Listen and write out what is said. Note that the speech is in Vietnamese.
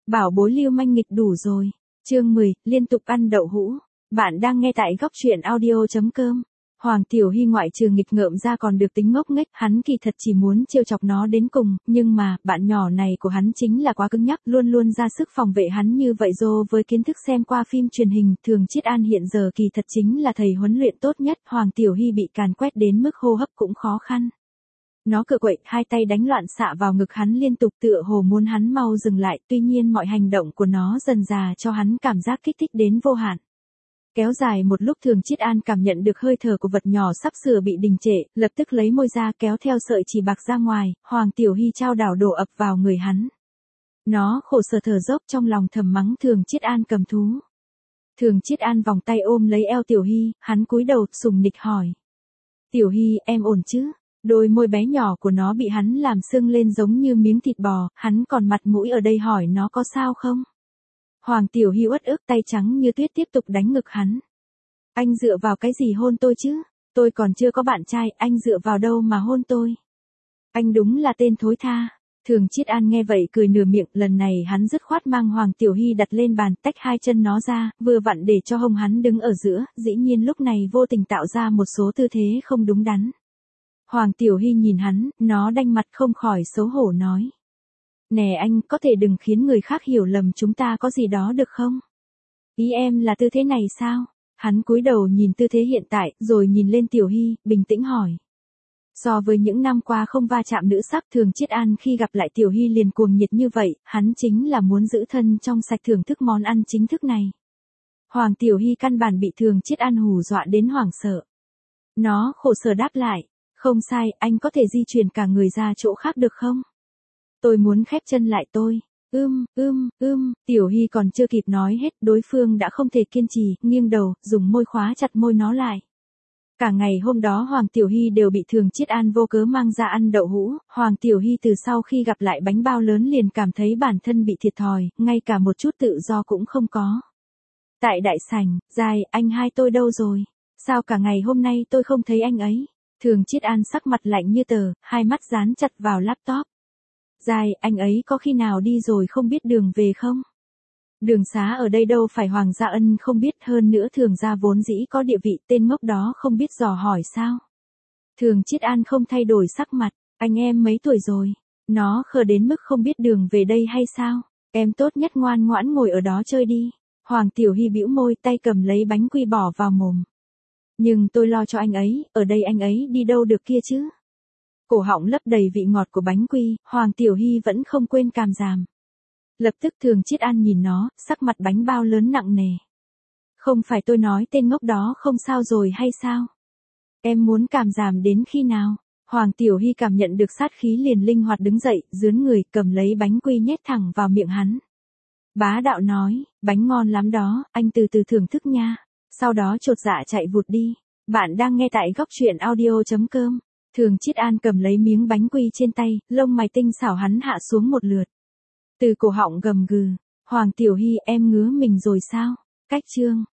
Bảo bối lưu manh nghịch đủ rồi. Chương 10, liên tục ăn đậu hũ. Bạn đang nghe tại góc truyện audio.com. Hoàng Tiểu Hy ngoại trừ nghịch ngợm ra còn được tính ngốc nghếch, hắn kỳ thật chỉ muốn trêu chọc nó đến cùng, nhưng mà, bạn nhỏ này của hắn chính là quá cứng nhắc, luôn luôn ra sức phòng vệ hắn như vậy rồi với kiến thức xem qua phim truyền hình, Thường Chiết An hiện giờ kỳ thật chính là thầy huấn luyện tốt nhất, Hoàng Tiểu Hy bị càn quét đến mức hô hấp cũng khó khăn. Nó cựa quậy, hai tay đánh loạn xạ vào ngực hắn liên tục tựa hồ muốn hắn mau dừng lại, tuy nhiên mọi hành động của nó dần dà cho hắn cảm giác kích thích đến vô hạn. Kéo dài một lúc Thường Chiết An cảm nhận được hơi thở của vật nhỏ sắp sửa bị đình trệ, lập tức lấy môi ra kéo theo sợi chỉ bạc ra ngoài, Hoàng Tiểu Hy trao đảo đổ ập vào người hắn. Nó khổ sở thở dốc trong lòng thầm mắng Thường Chiết An cầm thú. Thường Chiết An vòng tay ôm lấy eo Tiểu Hy, hắn cúi đầu sùng nịch hỏi. Tiểu Hy, em ổn chứ? Đôi môi bé nhỏ của nó bị hắn làm sưng lên giống như miếng thịt bò, hắn còn mặt mũi ở đây hỏi nó có sao không? Hoàng Tiểu Hy uất ức tay trắng như tuyết tiếp tục đánh ngực hắn. Anh dựa vào cái gì hôn tôi chứ? Tôi còn chưa có bạn trai, anh dựa vào đâu mà hôn tôi? Anh đúng là tên thối tha. Thường Chiết An nghe vậy cười nửa miệng, lần này hắn dứt khoát mang Hoàng Tiểu Hy đặt lên bàn, tách hai chân nó ra, vừa vặn để cho hông hắn đứng ở giữa, dĩ nhiên lúc này vô tình tạo ra một số tư thế không đúng đắn. Hoàng Tiểu Hy nhìn hắn, nó đanh mặt không khỏi xấu hổ nói. Nè anh, có thể đừng khiến người khác hiểu lầm chúng ta có gì đó được không? Ý em là tư thế này sao? Hắn cúi đầu nhìn tư thế hiện tại, rồi nhìn lên Tiểu Hy, bình tĩnh hỏi. So với những năm qua không va chạm nữ sắc, Thường Chiết An khi gặp lại Tiểu Hy liền cuồng nhiệt như vậy, hắn chính là muốn giữ thân trong sạch thưởng thức món ăn chính thức này. Hoàng Tiểu Hy căn bản bị Thường Chiết An hù dọa đến hoảng sợ. Nó khổ sở đáp lại. Không sai, anh có thể di chuyển cả người ra chỗ khác được không? Tôi muốn khép chân lại tôi. Tiểu Hy còn chưa kịp nói hết, đối phương đã không thể kiên trì, nghiêng đầu, dùng môi khóa chặt môi nó lại. Cả ngày hôm đó Hoàng Tiểu Hy đều bị Thường Chiết An vô cớ mang ra ăn đậu hũ, Hoàng Tiểu Hy từ sau khi gặp lại bánh bao lớn liền cảm thấy bản thân bị thiệt thòi, ngay cả một chút tự do cũng không có. Tại đại sảnh, Dài, anh hai tôi đâu rồi? Sao cả ngày hôm nay tôi không thấy anh ấy? Thường Chiết An sắc mặt lạnh như tờ, hai mắt dán chặt vào laptop. Dài, anh ấy có khi nào đi rồi không biết đường về không? Đường xá ở đây đâu phải Hoàng Gia Ân không biết, hơn nữa Thường gia vốn dĩ có địa vị, tên ngốc đó không biết dò hỏi sao? Thường Chiết An không thay đổi sắc mặt, anh em mấy tuổi rồi? Nó khờ đến mức không biết đường về đây hay sao? Em tốt nhất ngoan ngoãn ngồi ở đó chơi đi. Hoàng Tiểu Hy bĩu môi, tay cầm lấy bánh quy bỏ vào mồm. Nhưng tôi lo cho anh ấy, ở đây anh ấy đi đâu được kia chứ? Cổ họng lấp đầy vị ngọt của bánh quy, Hoàng Tiểu Hy vẫn không quên càm giảm. Lập tức Thường Chiết An nhìn nó, sắc mặt bánh bao lớn nặng nề. Không phải tôi nói tên ngốc đó không sao rồi hay sao? Em muốn càm giảm đến khi nào? Hoàng Tiểu Hy cảm nhận được sát khí liền linh hoạt đứng dậy, dướn người, cầm lấy bánh quy nhét thẳng vào miệng hắn. Bá đạo nói, bánh ngon lắm đó, anh từ từ thưởng thức nha. Sau đó chột dạ chạy vụt đi. Bạn đang nghe tại góc truyện audio.com. Thường Chiết An cầm lấy miếng bánh quy trên tay, lông mày tinh xảo hắn hạ xuống một lượt. Từ cổ họng gầm gừ. Hoàng Tiểu Hy, em ngứa mình rồi sao? Cách chương.